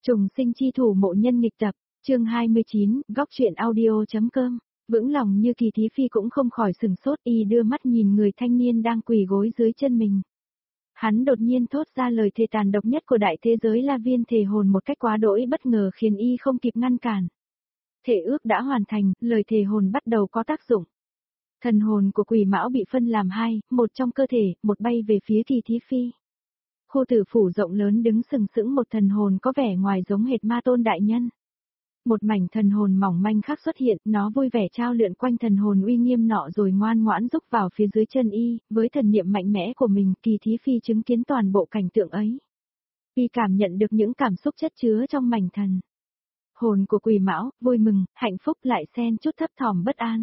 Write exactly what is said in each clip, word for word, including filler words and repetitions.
Trùng sinh chi thủ mộ nhân nghịch tập, chương hai mươi chín, góc truyện audio.com. Vững lòng như Kỳ Thí Phi cũng không khỏi sừng sốt, y đưa mắt nhìn người thanh niên đang quỳ gối dưới chân mình. Hắn đột nhiên thốt ra lời thề tàn độc nhất của đại thế giới La Viên thề hồn một cách quá đỗi bất ngờ khiến y không kịp ngăn cản. Thể ước đã hoàn thành, lời thề hồn bắt đầu có tác dụng. Thần hồn của Quỷ Mão bị phân làm hai, một trong cơ thể, một bay về phía Kỳ Thí Phi. Khu tử phủ rộng lớn đứng sừng sững một thần hồn có vẻ ngoài giống hệt Ma Tôn đại nhân. Một mảnh thần hồn mỏng manh khác xuất hiện, nó vui vẻ trao lượn quanh thần hồn uy nghiêm nọ rồi ngoan ngoãn rúc vào phía dưới chân y, với thần niệm mạnh mẽ của mình, Kỳ Thí Phi chứng kiến toàn bộ cảnh tượng ấy. Y cảm nhận được những cảm xúc chất chứa trong mảnh thần hồn của Quỷ Mão, vui mừng, hạnh phúc lại xen chút thấp thỏm bất an.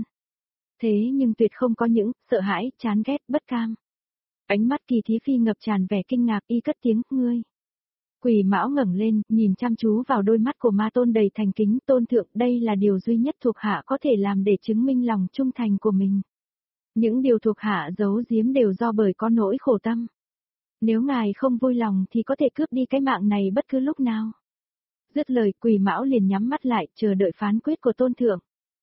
Thế nhưng tuyệt không có những sợ hãi, chán ghét, bất cam. Ánh mắt Kỳ Thí Phi ngập tràn vẻ kinh ngạc, y cất tiếng, ngươi. Quỷ Mão ngẩng lên, nhìn chăm chú vào đôi mắt của Ma Tôn đầy thành kính, tôn thượng, đây là điều duy nhất thuộc hạ có thể làm để chứng minh lòng trung thành của mình. Những điều thuộc hạ giấu giếm đều do bởi có nỗi khổ tâm. Nếu ngài không vui lòng thì có thể cướp đi cái mạng này bất cứ lúc nào. Dứt lời, Quỷ Mão liền nhắm mắt lại, chờ đợi phán quyết của tôn thượng.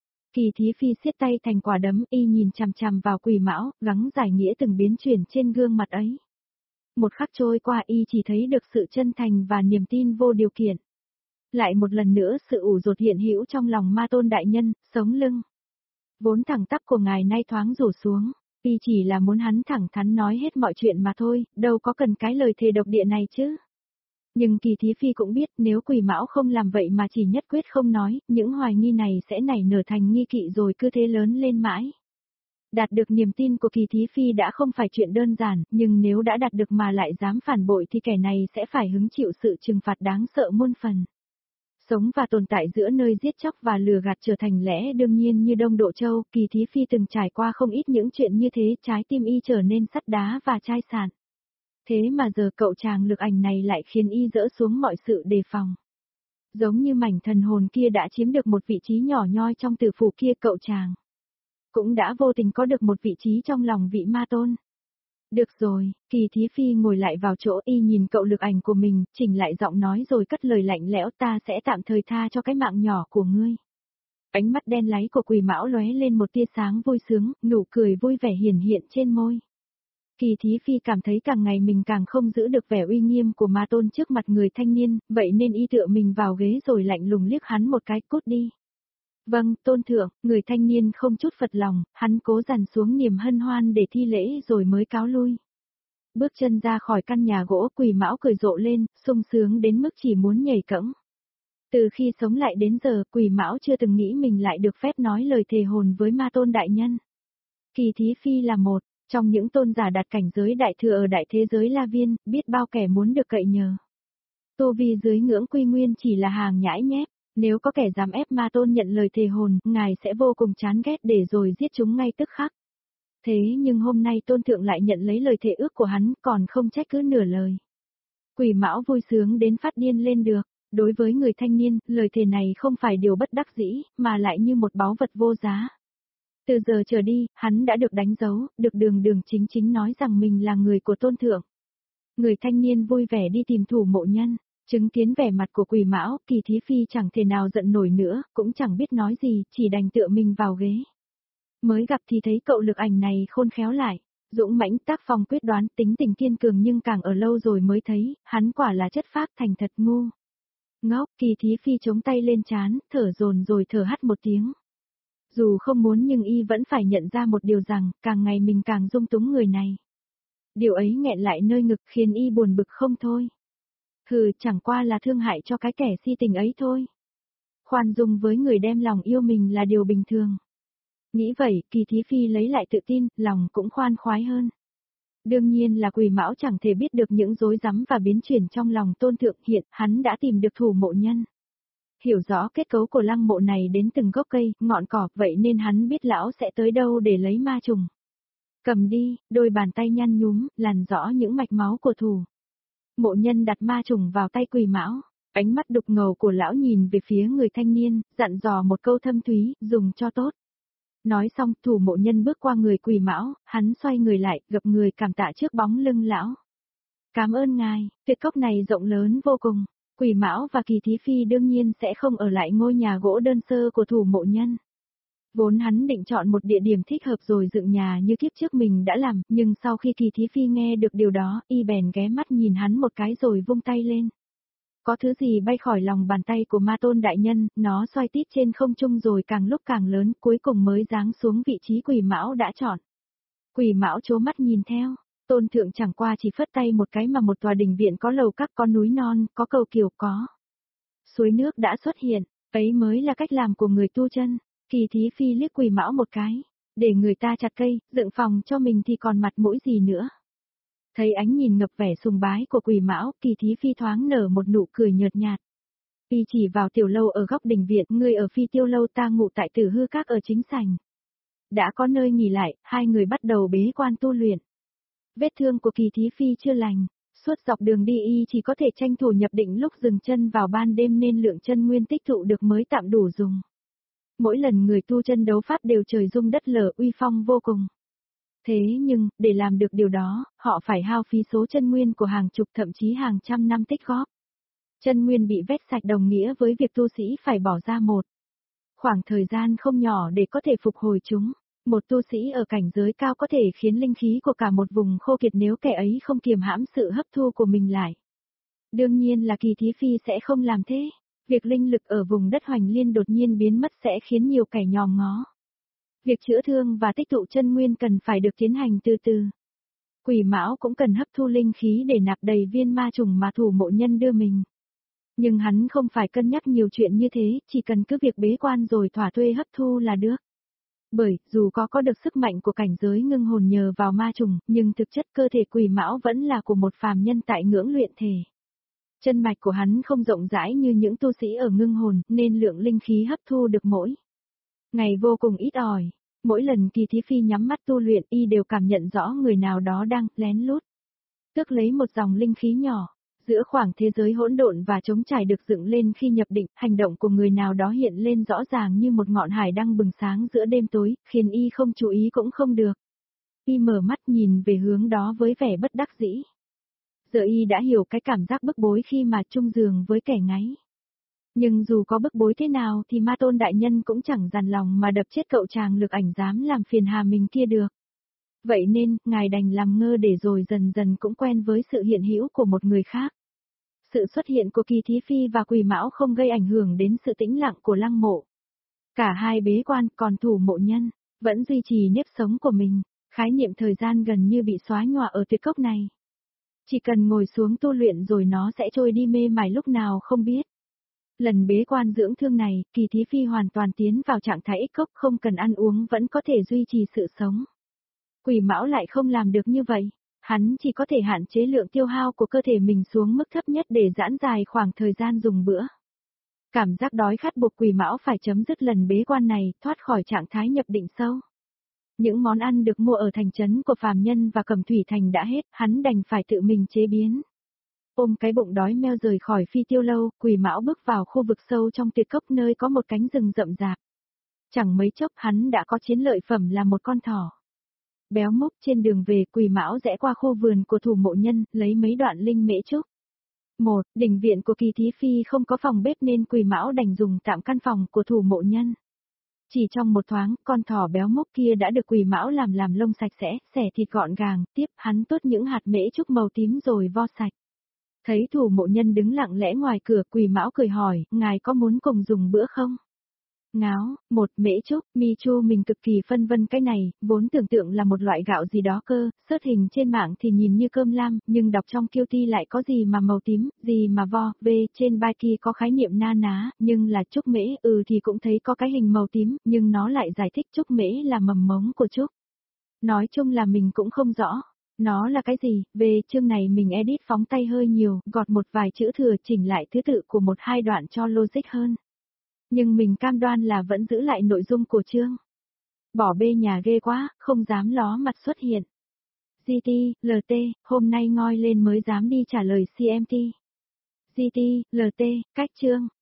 Kỳ Thí Phi siết tay thành quả đấm, y nhìn chằm chằm vào Quỷ Mão, gắng giải nghĩa từng biến chuyển trên gương mặt ấy. Một khắc trôi qua, y chỉ thấy được sự chân thành và niềm tin vô điều kiện. Lại một lần nữa sự ủ rột hiện hữu trong lòng Ma Tôn đại nhân, sống lưng vốn thẳng tắp của ngài nay thoáng rủ xuống, y chỉ là muốn hắn thẳng thắn nói hết mọi chuyện mà thôi, đâu có cần cái lời thề độc địa này chứ. Nhưng Kỳ Thí Phi cũng biết nếu Quỷ Mão không làm vậy mà chỉ nhất quyết không nói, những hoài nghi này sẽ nảy nở thành nghi kỵ rồi cứ thế lớn lên mãi. Đạt được niềm tin của Kỳ Thí Phi đã không phải chuyện đơn giản, nhưng nếu đã đạt được mà lại dám phản bội thì kẻ này sẽ phải hứng chịu sự trừng phạt đáng sợ muôn phần. Sống và tồn tại giữa nơi giết chóc và lừa gạt trở thành lẽ đương nhiên như Đông Độ Châu, Kỳ Thí Phi từng trải qua không ít những chuyện như thế, trái tim y trở nên sắt đá và chai sạn. Thế mà giờ cậu chàng lực ảnh này lại khiến y dỡ xuống mọi sự đề phòng. Giống như mảnh thần hồn kia đã chiếm được một vị trí nhỏ nhoi trong tử phủ kia, cậu chàng cũng đã vô tình có được một vị trí trong lòng vị Ma Tôn. Được rồi, Kỳ Thí Phi ngồi lại vào chỗ, y nhìn cậu lực ảnh của mình, chỉnh lại giọng nói rồi cất lời lạnh lẽo, ta sẽ tạm thời tha cho cái mạng nhỏ của ngươi. Ánh mắt đen láy của Quỷ Mão lóe lên một tia sáng vui sướng, nụ cười vui vẻ hiển hiện trên môi. Kỳ Thí Phi cảm thấy càng ngày mình càng không giữ được vẻ uy nghiêm của Ma Tôn trước mặt người thanh niên, vậy nên y tựa mình vào ghế rồi lạnh lùng liếc hắn một cái, cút đi. Vâng, tôn thượng, người thanh niên không chút phật lòng, hắn cố dằn xuống niềm hân hoan để thi lễ rồi mới cáo lui. Bước chân ra khỏi căn nhà gỗ, Quỷ Mão cười rộ lên, sung sướng đến mức chỉ muốn nhảy cẫng. Từ khi sống lại đến giờ, Quỷ Mão chưa từng nghĩ mình lại được phép nói lời thề hồn với Ma Tôn đại nhân. Kỳ Thí Phi là một trong những tôn giả đạt cảnh giới đại thừa ở đại thế giới La Viên, biết bao kẻ muốn được cậy nhờ. Tu vi dưới ngưỡng quy nguyên chỉ là hàng nhãi nhép. Nếu có kẻ dám ép Ma Tôn nhận lời thề hồn, ngài sẽ vô cùng chán ghét để rồi giết chúng ngay tức khắc. Thế nhưng hôm nay tôn thượng lại nhận lấy lời thề ước của hắn, còn không trách cứ nửa lời. Quỷ Mão vui sướng đến phát điên lên được. Đối với người thanh niên, lời thề này không phải điều bất đắc dĩ, mà lại như một báu vật vô giá. Từ giờ trở đi, hắn đã được đánh dấu, được đường đường chính chính nói rằng mình là người của tôn thượng. Người thanh niên vui vẻ đi tìm thủ mộ nhân. Chứng kiến vẻ mặt của Quỷ Mão, Kỳ Thí Phi chẳng thể nào giận nổi nữa, cũng chẳng biết nói gì, chỉ đành tựa mình vào ghế. Mới gặp thì thấy cậu lực ảnh này khôn khéo lại, dũng mãnh, tác phong quyết đoán, tính tình kiên cường, nhưng càng ở lâu rồi mới thấy, hắn quả là chất phác thành thật ngu. Ngốc, Kỳ Thí Phi chống tay lên trán, thở dồn rồi thở hắt một tiếng. Dù không muốn nhưng y vẫn phải nhận ra một điều rằng, càng ngày mình càng dung túng người này. Điều ấy nghẹn lại nơi ngực khiến y buồn bực không thôi. Hừ, chẳng qua là thương hại cho cái kẻ si tình ấy thôi. Khoan dung với người đem lòng yêu mình là điều bình thường. Nghĩ vậy, Kỳ Thí Phi lấy lại tự tin, lòng cũng khoan khoái hơn. Đương nhiên là Quỷ Mão chẳng thể biết được những rối rắm và biến chuyển trong lòng tôn thượng, hiện hắn đã tìm được thủ mộ nhân. Hiểu rõ kết cấu của lăng mộ này đến từng gốc cây, ngọn cỏ, vậy nên hắn biết lão sẽ tới đâu để lấy ma trùng. Cầm đi, đôi bàn tay nhăn nhúm, làn rõ những mạch máu của thủ mộ nhân đặt ma trùng vào tay Quỷ Mão, ánh mắt đục ngầu của lão nhìn về phía người thanh niên, dặn dò một câu thâm thúy, dùng cho tốt. Nói xong, thủ mộ nhân bước qua người Quỷ Mão, hắn xoay người lại, gập người cảm tạ trước bóng lưng lão. Cảm ơn ngài, tuyệt cốc này rộng lớn vô cùng. Quỷ Mão và Kỳ Thí Phi đương nhiên sẽ không ở lại ngôi nhà gỗ đơn sơ của Thủ Mộ Nhân. Vốn hắn định chọn một địa điểm thích hợp rồi dựng nhà như kiếp trước mình đã làm, nhưng sau khi Kỳ Thí Phi nghe được điều đó, y bèn ghé mắt nhìn hắn một cái rồi vung tay lên. Có thứ gì bay khỏi lòng bàn tay của Ma Tôn đại nhân, nó xoay tít trên không trung rồi càng lúc càng lớn, cuối cùng mới giáng xuống vị trí Quỷ Mão đã chọn. Quỷ Mão trố mắt nhìn theo, Tôn thượng chẳng qua chỉ phất tay một cái mà một tòa đình viện có lầu các, có núi non, có cầu kiều, có suối nước đã xuất hiện, ấy mới là cách làm của người tu chân. Kỳ Thí Phi liếc Quỷ Mão một cái, để người ta chặt cây, dựng phòng cho mình thì còn mặt mũi gì nữa. Thấy ánh nhìn ngập vẻ sùng bái của Quỷ Mão, Kỳ Thí Phi thoáng nở một nụ cười nhợt nhạt. Y chỉ vào tiểu lâu ở góc đình viện, người ở Phi Tiêu lâu, ta ngụ tại Tử Hư Các ở chính sảnh. Đã có nơi nghỉ lại, hai người bắt đầu bế quan tu luyện. Vết thương của Kỳ Thí Phi chưa lành, suốt dọc đường đi y chỉ có thể tranh thủ nhập định lúc dừng chân vào ban đêm nên lượng chân nguyên tích tụ được mới tạm đủ dùng. Mỗi lần người tu chân đấu pháp đều trời rung đất lở, uy phong vô cùng. Thế nhưng, để làm được điều đó, họ phải hao phí số chân nguyên của hàng chục thậm chí hàng trăm năm tích góp. Chân nguyên bị vét sạch đồng nghĩa với việc tu sĩ phải bỏ ra một khoảng thời gian không nhỏ để có thể phục hồi chúng. Một tu sĩ ở cảnh giới cao có thể khiến linh khí của cả một vùng khô kiệt nếu kẻ ấy không kiềm hãm sự hấp thu của mình lại. Đương nhiên là Kỳ Thí Phi sẽ không làm thế. Việc linh lực ở vùng đất Hoành Liên đột nhiên biến mất sẽ khiến nhiều kẻ nhòm ngó. Việc chữa thương và tích tụ chân nguyên cần phải được tiến hành từ từ. Quỷ Mão cũng cần hấp thu linh khí để nạp đầy viên ma trùng mà Thủ Mộ Nhân đưa mình. Nhưng hắn không phải cân nhắc nhiều chuyện như thế, chỉ cần cứ việc bế quan rồi thỏa thuê hấp thu là được. Bởi, dù có có được sức mạnh của cảnh giới ngưng hồn nhờ vào ma trùng, nhưng thực chất cơ thể Quỷ Mão vẫn là của một phàm nhân tại ngưỡng luyện thể. Chân mạch của hắn không rộng rãi như những tu sĩ ở ngưng hồn, nên lượng linh khí hấp thu được mỗi ngày vô cùng ít ỏi. Mỗi lần Kỳ Thí Phi nhắm mắt tu luyện y đều cảm nhận rõ người nào đó đang lén lút tước lấy một dòng linh khí nhỏ. Giữa khoảng thế giới hỗn độn và trống trải được dựng lên khi nhập định, hành động của người nào đó hiện lên rõ ràng như một ngọn hải đăng bừng sáng giữa đêm tối, khiến y không chú ý cũng không được. Y mở mắt nhìn về hướng đó với vẻ bất đắc dĩ. Giờ y đã hiểu cái cảm giác bức bối khi mà chung giường với kẻ ngáy. Nhưng dù có bức bối thế nào thì Ma Tôn đại nhân cũng chẳng dằn lòng mà đập chết cậu chàng lực ảnh dám làm phiền hà mình kia được. Vậy nên, ngài đành làm ngơ để rồi dần dần cũng quen với sự hiện hữu của một người khác. Sự xuất hiện của Kỳ Thí Phi và Quỷ Mão không gây ảnh hưởng đến sự tĩnh lặng của Lăng Mộ. Cả hai bế quan, còn Thủ Mộ Nhân vẫn duy trì nếp sống của mình, khái niệm thời gian gần như bị xóa nhòa ở tuyệt cốc này. Chỉ cần ngồi xuống tu luyện rồi nó sẽ trôi đi mê mải lúc nào không biết. Lần bế quan dưỡng thương này, Kỳ Thí Phi hoàn toàn tiến vào trạng thái ích cốc, không cần ăn uống vẫn có thể duy trì sự sống. Quỷ Mão lại không làm được như vậy, hắn chỉ có thể hạn chế lượng tiêu hao của cơ thể mình xuống mức thấp nhất để giãn dài khoảng thời gian dùng bữa. Cảm giác đói khát buộc Quỷ Mão phải chấm dứt lần bế quan này, thoát khỏi trạng thái nhập định sâu. Những món ăn được mua ở thành trấn của phàm nhân và Cẩm Thủy Thành đã hết, hắn đành phải tự mình chế biến. Ôm cái bụng đói meo rời khỏi Phi Tiêu lâu, Quỷ Mão bước vào khu vực sâu trong tuyệt cốc nơi có một cánh rừng rậm rạp. Chẳng mấy chốc hắn đã có chiến lợi phẩm là một con thỏ. Béo múc trên đường về, Quỷ Mão rẽ qua khu vườn của Thủ Mộ Nhân, lấy mấy đoạn linh mễ trúc. Một, đình viện của Kỳ Thí Phi không có phòng bếp nên Quỷ Mão đành dùng tạm căn phòng của Thủ Mộ Nhân. Chỉ trong một thoáng, con thỏ béo mốc kia đã được Quỷ Mão làm làm lông sạch sẽ, xẻ thịt gọn gàng, tiếp hắn tuốt những hạt mễ trúc màu tím rồi vo sạch. Thấy Thủ Mộ Nhân đứng lặng lẽ ngoài cửa, Quỷ Mão cười hỏi, ngài có muốn cùng dùng bữa không? Ngáo, một mễ trúc, Mi Chu mình cực kỳ phân vân cái này, vốn tưởng tượng là một loại gạo gì đó cơ, search hình trên mạng thì nhìn như cơm lam, nhưng đọc trong kiêu ti lại có gì mà màu tím, gì mà vo, v, trên bài kia có khái niệm na ná, nhưng là trúc mễ, ừ thì cũng thấy có cái hình màu tím, nhưng nó lại giải thích trúc mễ là mầm mống của trúc. Nói chung là mình cũng không rõ. Nó là cái gì, về chương này mình edit phóng tay hơi nhiều, gọt một vài chữ thừa chỉnh lại thứ tự của một hai đoạn cho logic hơn. Nhưng mình cam đoan là vẫn giữ lại nội dung của chương. Bỏ bê nhà ghê quá, không dám ló mặt xuất hiện. giê tê, lờ tê, hôm nay ngoi lên mới dám đi trả lời xê em tê. giê tê, lờ tê, cách chương.